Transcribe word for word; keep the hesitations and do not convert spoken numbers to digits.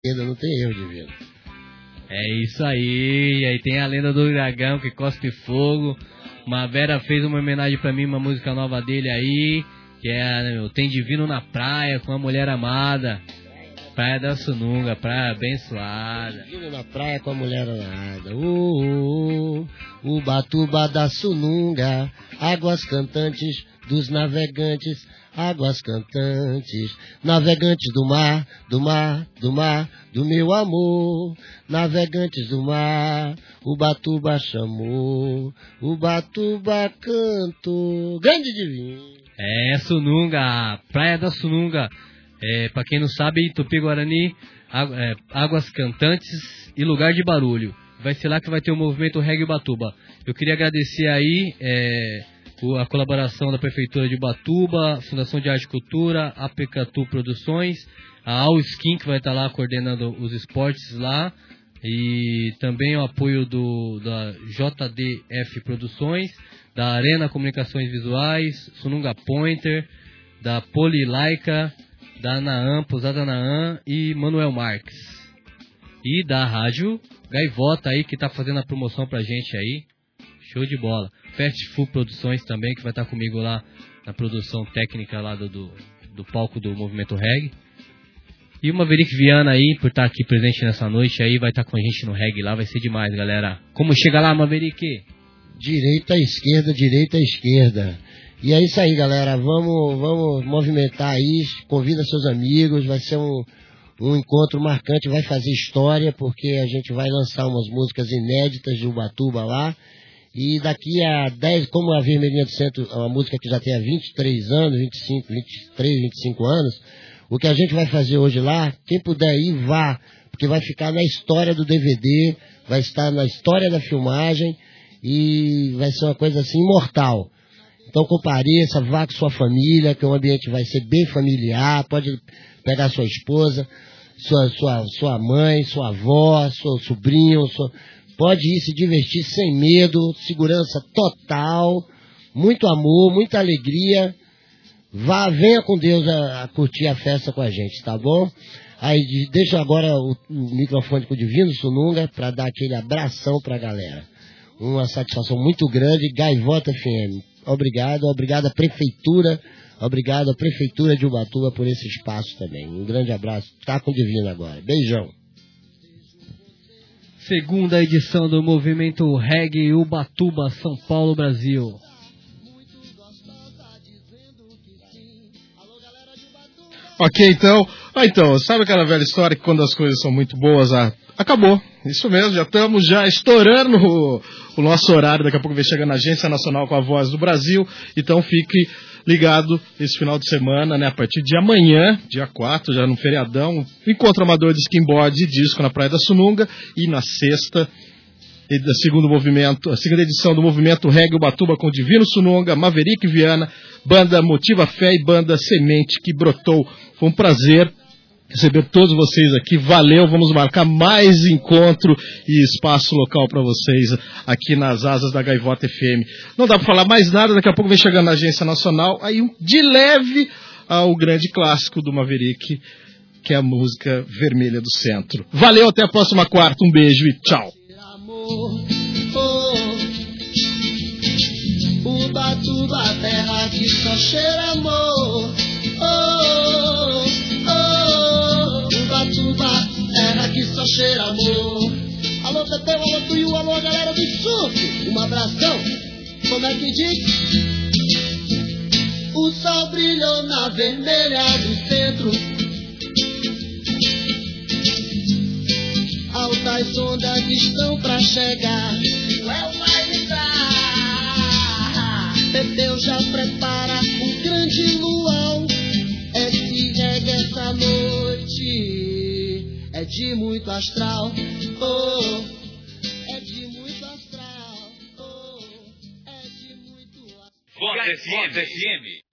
não tem erro divino. É isso aí, aí tem a lenda do dragão que cospe fogo. Mavera fez uma homenagem pra mim, uma música nova dele aí, que é o Tem Divino na Praia, com a mulher amada. Praia da Sununga, praia abençoada. Divino na praia com a mulher amada. Uh, uh, uh, Ubatuba da Sununga, águas cantantes dos navegantes, águas cantantes, navegantes do mar, do mar, do mar, do meu amor, navegantes do mar, Ubatuba chamou, Ubatuba cantou, grande divino. É, Sununga, praia da Sununga, é, pra quem não sabe, Tupi-Guarani, é, águas cantantes e lugar de barulho. Vai ser lá que vai ter o movimento Reggae Ubatuba. Eu queria agradecer aí, é, a colaboração da Prefeitura de Ubatuba, Fundação de Arte e Cultura, a Pecatu Produções, a All Skin, que vai estar lá coordenando os esportes lá, e também o apoio do, da J D F Produções, da Arena Comunicações Visuais, Sununga Pointer, da Polilaica, da Naam, Pousada Naam e Manuel Marques. E da Rádio Gaivota aí, que tá fazendo a promoção pra gente aí. Show de bola. Fast Food Produções também, que vai estar comigo lá na produção técnica lá do, do, do palco do Movimento Reggae. E o Maverick Viana aí, por estar aqui presente nessa noite aí, vai estar com a gente no reggae lá, vai ser demais, galera. Como chega lá, Maverick? Direita à esquerda, direita à esquerda. E é isso aí, galera. Vamos, vamos movimentar aí, convida seus amigos, vai ser um, um encontro marcante, vai fazer história, porque a gente vai lançar umas músicas inéditas de Ubatuba lá. E daqui a dez, como a Vermelhinha do Centro é uma música que já tem há vinte e três anos, vinte e cinco, vinte e três, vinte e cinco anos, o que a gente vai fazer hoje lá, quem puder ir, vá, porque vai ficar na história do D V D, vai estar na história da filmagem e vai ser uma coisa assim imortal. Então compareça, vá com sua família, que o ambiente vai ser bem familiar, pode pegar sua esposa, sua, sua, sua mãe, sua avó, seu sobrinho, sua... pode ir se divertir sem medo, segurança total, muito amor, muita alegria. Vá, venha com Deus a, a curtir a festa com a gente, tá bom? Aí deixa agora o, o microfone pro Divino Sununga para dar aquele abração pra galera. Uma satisfação muito grande, Gaivota F M. Obrigado, obrigado à Prefeitura, obrigado à Prefeitura de Ubatuba por esse espaço também. Um grande abraço, tá com o Divino agora. Beijão. Segunda edição do Movimento Reggae Ubatuba, São Paulo, Brasil. Ok, então, ah, então, sabe aquela velha história que quando as coisas são muito boas, ah, acabou. Isso mesmo, já estamos já estourando o, o nosso horário, daqui a pouco vem chegando a Agência Nacional com a Voz do Brasil, então fique ligado esse final de semana, né, a partir de amanhã, dia quatro, já no feriadão, encontro amador de skimboard e disco na Praia da Sununga, e na sexta, da segundo movimento, a segunda edição do Movimento Reggae Ubatuba com Divino Sununga, Maverick Viana, banda Motiva Fé e banda Semente que Brotou. Foi um prazer receber todos vocês aqui, valeu, vamos marcar mais encontro e espaço local para vocês aqui nas asas da Gaivota F M. Não dá para falar mais nada, daqui a pouco vem chegando na Agência Nacional, aí um, de leve ao grande clássico do Maverick, que é a música Vermelha do Centro. Valeu, até a próxima quarta, um beijo e tchau. Ubatuba, terra que só cheira amor. Oh, oh, Ubatuba, terra que só cheira amor. Alô, Pepeu, alô, Tuiu, alô, galera do surf. Um abração, como é que diz? O sol brilhou na vermelha do centro. Altas ondas estão pra chegar. Well, vai estar. Pepeu já prepara um grande luau. Esse reggae essa noite é de muito astral. Oh, é de muito astral. Oh, é de muito astral. Voz F M.